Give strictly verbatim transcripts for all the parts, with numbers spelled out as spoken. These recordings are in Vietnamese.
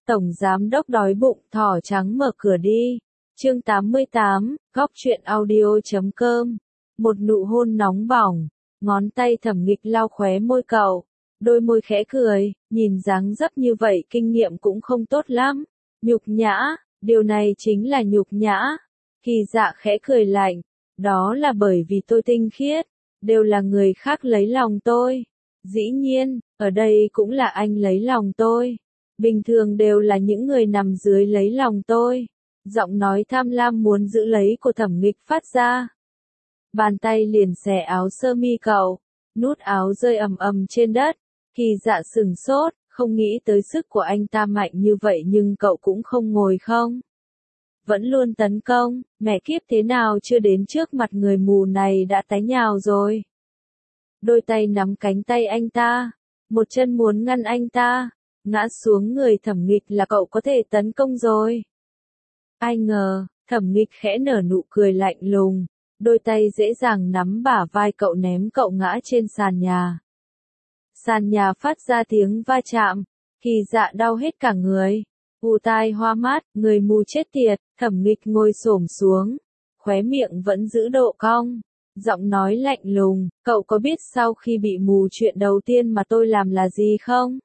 Tổng giám đốc đói bụng, thỏ trắng mở cửa đi. Chương tám mươi tám, góc truyện audio chấm com. Một nụ hôn nóng bỏng, ngón tay Thẩm Nghịch lau khóe môi cậu, đôi môi khẽ cười, nhìn dáng dấp như vậy kinh nghiệm cũng không tốt lắm. Nhục nhã, điều này chính là nhục nhã. Kỳ Dạ khẽ cười lạnh, đó là bởi vì tôi tinh khiết, đều là người khác lấy lòng tôi. Dĩ nhiên, ở đây cũng là anh lấy lòng tôi. Bình thường đều là những người nằm dưới lấy lòng tôi. Giọng nói tham lam muốn giữ lấy của Thẩm Nghịch phát ra. Bàn tay liền xẻ áo sơ mi cậu, nút áo rơi ầm ầm trên đất. Kỳ Dạ sừng sốt, không nghĩ tới sức của anh ta mạnh như vậy nhưng cậu cũng không ngồi không. Vẫn luôn tấn công, mẹ kiếp thế nào chưa đến trước mặt người mù này đã tái nhào rồi. Đôi tay nắm cánh tay anh ta, một chân muốn ngăn anh ta, ngã xuống người Thẩm Nghịch là cậu có thể tấn công rồi. Ai ngờ, Thẩm Nghịch khẽ nở nụ cười lạnh lùng, đôi tay dễ dàng nắm bả vai cậu ném cậu ngã trên sàn nhà. Sàn nhà phát ra tiếng va chạm, Kỳ Dạ đau hết cả người, ù tai hoa mát, người mù chết tiệt. Thẩm Nghịch ngồi xổm xuống, khóe miệng vẫn giữ độ cong, giọng nói lạnh lùng, cậu có biết sau khi bị mù chuyện đầu tiên mà tôi làm là gì không?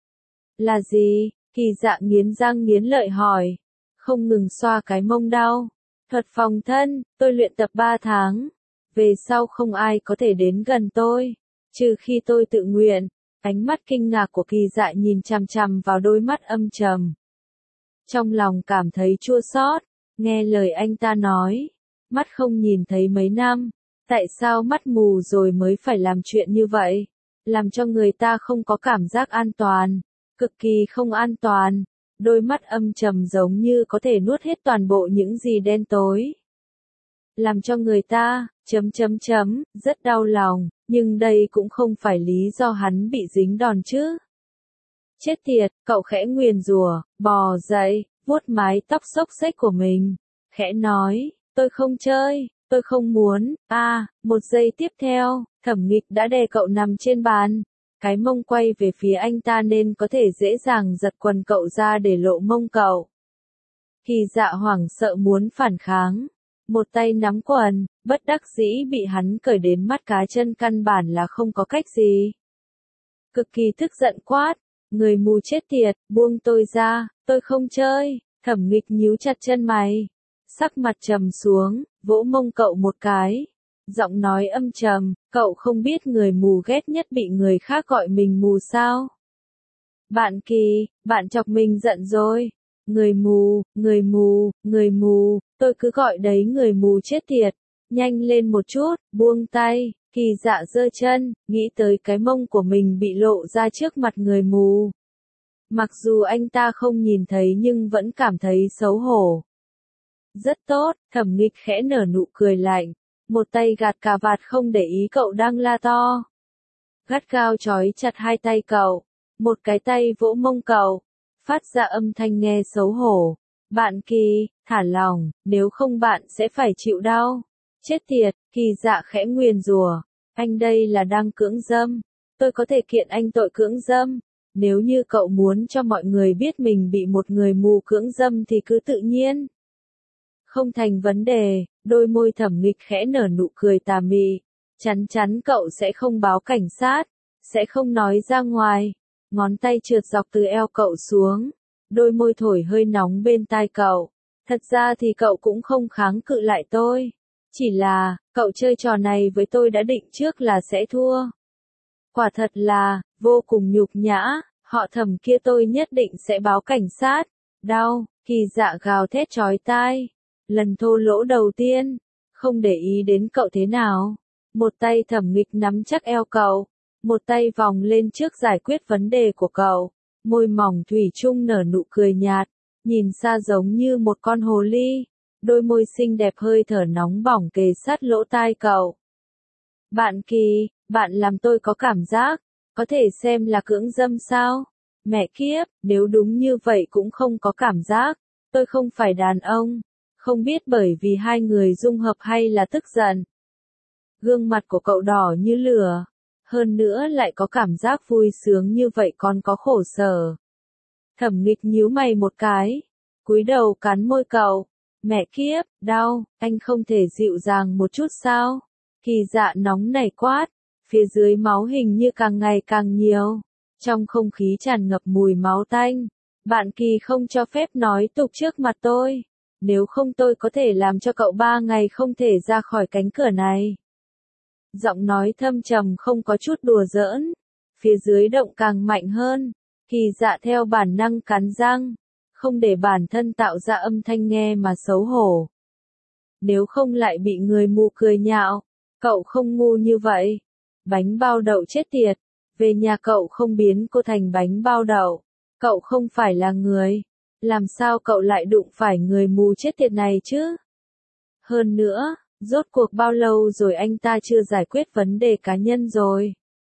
Là gì? Kỳ Dạ nghiến răng nghiến lợi hỏi, không ngừng xoa cái mông đau. Thuật phòng thân, tôi luyện tập ba tháng, về sau không ai có thể đến gần tôi, trừ khi tôi tự nguyện. Ánh mắt kinh ngạc của Kỳ Dạ nhìn chằm chằm vào đôi mắt âm trầm. Trong lòng cảm thấy chua xót, nghe lời anh ta nói, mắt không nhìn thấy mấy năm, tại sao mắt mù rồi mới phải làm chuyện như vậy, làm cho người ta không có cảm giác an toàn, cực kỳ không an toàn, đôi mắt âm trầm giống như có thể nuốt hết toàn bộ những gì đen tối. Làm cho người ta, chấm chấm chấm, rất đau lòng, nhưng đây cũng không phải lý do hắn bị dính đòn chứ. Chết tiệt, cậu khẽ nguyền rủa, bò dậy, vuốt mái tóc xốc xếch của mình, khẽ nói, tôi không chơi, tôi không muốn. A, à, một giây tiếp theo, Thẩm Nghịch đã đè cậu nằm trên bàn, cái mông quay về phía anh ta nên có thể dễ dàng giật quần cậu ra để lộ mông cậu. Kỳ Dạ hoảng sợ muốn phản kháng, một tay nắm quần, bất đắc dĩ bị hắn cởi đến mắt cá chân, căn bản là không có cách gì. Cực kỳ tức giận quát, người mù chết tiệt, buông tôi ra, tôi không chơi. Thẩm Nghịch nhíu chặt chân mày, sắc mặt trầm xuống, vỗ mông cậu một cái, giọng nói âm trầm, cậu không biết người mù ghét nhất bị người khác gọi mình mù sao? Bạn Kỳ, bạn chọc mình giận rồi. Người mù, người mù, người mù, tôi cứ gọi đấy người mù chết tiệt. Nhanh lên một chút, buông tay. Kỳ Dạ giơ chân, nghĩ tới cái mông của mình bị lộ ra trước mặt người mù. Mặc dù anh ta không nhìn thấy nhưng vẫn cảm thấy xấu hổ. Rất tốt, Thẩm Nghịch khẽ nở nụ cười lạnh, một tay gạt cà vạt không để ý cậu đang la to. Gắt gao trói chặt hai tay cậu, một cái tay vỗ mông cậu, phát ra âm thanh nghe xấu hổ. Bạn Kỳ, thả lòng, nếu không bạn sẽ phải chịu đau. Chết tiệt, Kỳ Dạ khẽ nguyền rủa, anh đây là đang cưỡng dâm, tôi có thể kiện anh tội cưỡng dâm. Nếu như cậu muốn cho mọi người biết mình bị một người mù cưỡng dâm thì cứ tự nhiên. Không thành vấn đề, đôi môi Thẩm Nghịch khẽ nở nụ cười tà mị, chắn chắn cậu sẽ không báo cảnh sát, sẽ không nói ra ngoài. Ngón tay trượt dọc từ eo cậu xuống, đôi môi thổi hơi nóng bên tai cậu. Thật ra thì cậu cũng không kháng cự lại tôi, chỉ là, cậu chơi trò này với tôi đã định trước là sẽ thua. Quả thật là, vô cùng nhục nhã, họ Thẩm kia tôi nhất định sẽ báo cảnh sát. Đau, Kỳ Dạ gào thét chói tai. Lần thô lỗ đầu tiên, không để ý đến cậu thế nào. Một tay Thẩm Nghịch nắm chắc eo cậu, một tay vòng lên trước giải quyết vấn đề của cậu. Môi mỏng thủy chung nở nụ cười nhạt, nhìn xa giống như một con hồ ly. Đôi môi xinh đẹp hơi thở nóng bỏng kề sát lỗ tai cậu. Bạn Kỳ, bạn làm tôi có cảm giác, có thể xem là cưỡng dâm sao? Mẹ kiếp, nếu đúng như vậy cũng không có cảm giác, tôi không phải đàn ông. Không biết bởi vì hai người dung hợp hay là tức giận. Gương mặt của cậu đỏ như lửa, hơn nữa lại có cảm giác vui sướng như vậy còn có khổ sở. Thẩm nghịch nhíu mày một cái, cúi đầu cắn môi cậu. Mẹ kiếp, đau, anh không thể dịu dàng một chút sao? Kỳ Dạ nóng nảy quát, phía dưới máu hình như càng ngày càng nhiều. Trong không khí tràn ngập mùi máu tanh. Bạn Kỳ không cho phép nói tục trước mặt tôi. Nếu không tôi có thể làm cho cậu ba ngày không thể ra khỏi cánh cửa này. Giọng nói thâm trầm không có chút đùa giỡn. Phía dưới động càng mạnh hơn. Kỳ Dạ theo bản năng cắn răng. Không để bản thân tạo ra âm thanh nghe mà xấu hổ. Nếu không lại bị người mù cười nhạo. Cậu không ngu như vậy. Bánh bao đậu chết tiệt. Về nhà cậu không biến cô thành bánh bao đậu. Cậu không phải là người. Làm sao cậu lại đụng phải người mù chết tiệt này chứ? Hơn nữa, rốt cuộc bao lâu rồi anh ta chưa giải quyết vấn đề cá nhân rồi?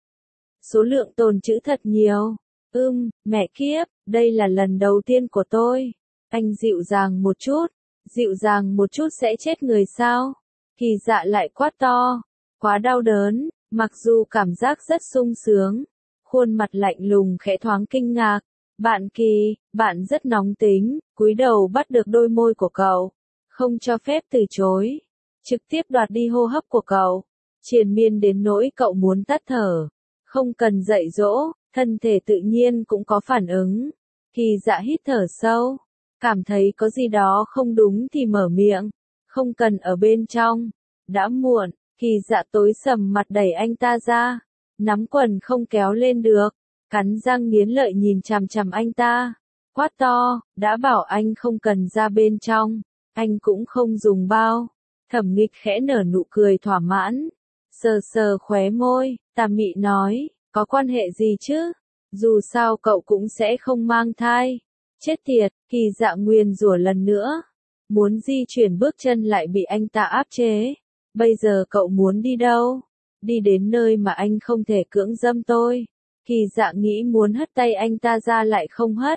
Số lượng tồn trữ thật nhiều. Ưm, mẹ kiếp, đây là lần đầu tiên của tôi. Anh dịu dàng một chút. Dịu dàng một chút sẽ chết người sao? Kỳ Dạ lại quát to. Quá đau đớn, mặc dù cảm giác rất sung sướng. Khuôn mặt lạnh lùng khẽ thoáng kinh ngạc. Bạn Kỳ, bạn rất nóng tính, cúi đầu bắt được đôi môi của cậu. Không cho phép từ chối. Trực tiếp đoạt đi hô hấp của cậu. Triền miên đến nỗi cậu muốn tắt thở. Không cần dạy dỗ, thân thể tự nhiên cũng có phản ứng. Kỳ Dạ hít thở sâu. Cảm thấy có gì đó không đúng thì mở miệng. Không cần ở bên trong. Đã muộn, Kỳ Dạ tối sầm mặt đẩy anh ta ra. Nắm quần không kéo lên được. Cắn răng nghiến lợi nhìn chằm chằm anh ta. Quát to, đã bảo anh không cần ra bên trong. Anh cũng không dùng bao. Thẩm nghịch khẽ nở nụ cười thỏa mãn. Sờ sờ khóe môi, tà mị nói, có quan hệ gì chứ? Dù sao cậu cũng sẽ không mang thai. Chết tiệt, Kỳ Dạ nguyền rủa lần nữa. Muốn di chuyển bước chân lại bị anh ta áp chế. Bây giờ cậu muốn đi đâu? Đi đến nơi mà anh không thể cưỡng dâm tôi. Kỳ Dạ nghĩ muốn hất tay anh ta ra lại không hất.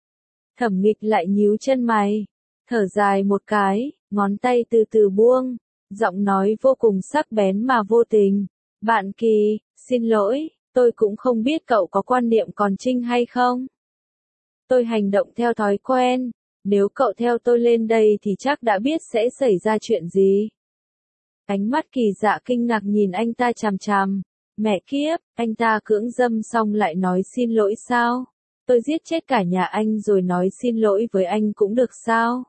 Thẩm nghịch lại nhíu chân mày. Thở dài một cái, ngón tay từ từ buông. Giọng nói vô cùng sắc bén mà vô tình. Bạn Kỳ, xin lỗi, tôi cũng không biết cậu có quan niệm còn trinh hay không. Tôi hành động theo thói quen. Nếu cậu theo tôi lên đây thì chắc đã biết sẽ xảy ra chuyện gì. Ánh mắt Kỳ Dạ kinh ngạc nhìn anh ta chằm chằm. Mẹ kiếp, anh ta cưỡng dâm xong lại nói xin lỗi sao? Tôi giết chết cả nhà anh rồi nói xin lỗi với anh cũng được sao?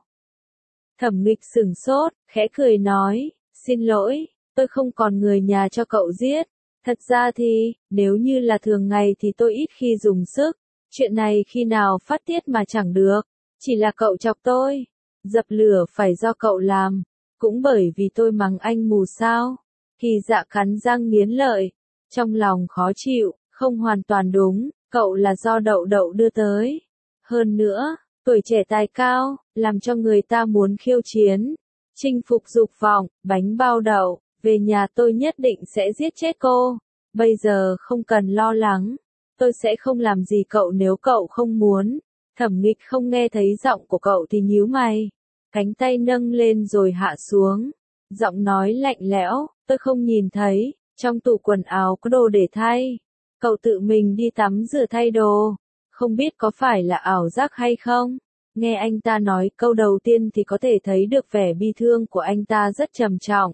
Thẩm nghịch sửng sốt, khẽ cười nói, xin lỗi, tôi không còn người nhà cho cậu giết. Thật ra thì, nếu như là thường ngày thì tôi ít khi dùng sức. Chuyện này khi nào phát tiết mà chẳng được. Chỉ là cậu chọc tôi. Dập lửa phải do cậu làm. Cũng bởi vì tôi mắng anh mù sao. Kỳ Dạ cắn răng nghiến lợi. Trong lòng khó chịu, không hoàn toàn đúng, cậu là do đậu đậu đưa tới. Hơn nữa, tuổi trẻ tài cao, làm cho người ta muốn khiêu chiến. Chinh phục dục vọng, bánh bao đậu, về nhà tôi nhất định sẽ giết chết cô. Bây giờ không cần lo lắng. Tôi sẽ không làm gì cậu nếu cậu không muốn. Thẩm nghịch không nghe thấy giọng của cậu thì nhíu mày. Cánh tay nâng lên rồi hạ xuống. Giọng nói lạnh lẽo, tôi không nhìn thấy. Trong tủ quần áo có đồ để thay. Cậu tự mình đi tắm rửa thay đồ. Không biết có phải là ảo giác hay không? Nghe anh ta nói câu đầu tiên thì có thể thấy được vẻ bi thương của anh ta rất trầm trọng.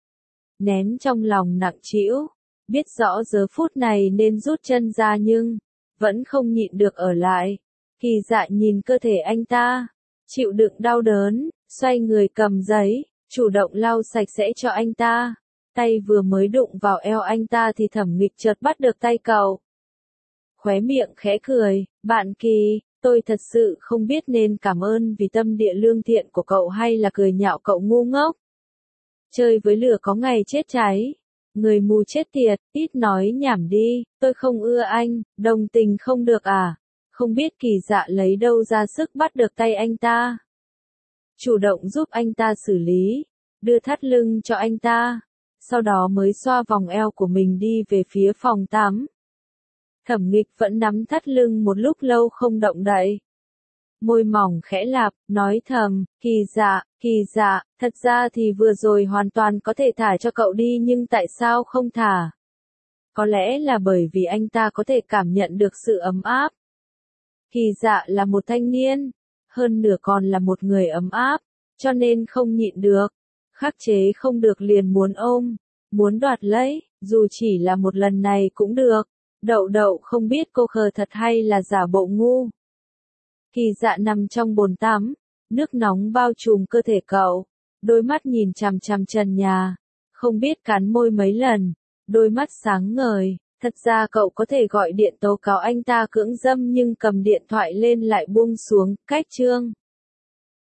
Nén trong lòng nặng trĩu. Biết rõ giờ phút này nên rút chân ra nhưng vẫn không nhịn được ở lại. Kỳ Dạ nhìn cơ thể anh ta. Chịu đựng đau đớn. Xoay người cầm giấy. Chủ động lau sạch sẽ cho anh ta. Tay vừa mới đụng vào eo anh ta thì Thẩm nghịch chợt bắt được tay cậu. Khóe miệng khẽ cười, bạn Kỳ, tôi thật sự không biết nên cảm ơn vì tâm địa lương thiện của cậu hay là cười nhạo cậu ngu ngốc. Chơi với lửa có ngày chết cháy. Người mù chết tiệt, ít nói nhảm đi, tôi không ưa anh, đồng tình không được à. Không biết Kỳ Dạ lấy đâu ra sức bắt được tay anh ta. Chủ động giúp anh ta xử lý, đưa thắt lưng cho anh ta. Sau đó mới xoa vòng eo của mình đi về phía phòng tắm. Thẩm nghịch vẫn nắm thắt lưng một lúc lâu không động đậy. Môi mỏng khẽ lạp, nói thầm, Kỳ Dạ, Kỳ Dạ, thật ra thì vừa rồi hoàn toàn có thể thả cho cậu đi nhưng tại sao không thả? Có lẽ là bởi vì anh ta có thể cảm nhận được sự ấm áp. Kỳ Dạ là một thanh niên, hơn nửa còn là một người ấm áp, cho nên không nhịn được, khắc chế không được liền muốn ôm, muốn đoạt lấy, dù chỉ là một lần này cũng được. Đậu đậu không biết cô khờ thật hay là giả bộ ngu. Kỳ Dạ nằm trong bồn tắm, nước nóng bao trùm cơ thể cậu, đôi mắt nhìn chằm chằm trần nhà, không biết cắn môi mấy lần, đôi mắt sáng ngời. Thật ra cậu có thể gọi điện tố cáo anh ta cưỡng dâm nhưng cầm điện thoại lên lại buông xuống, cách chương.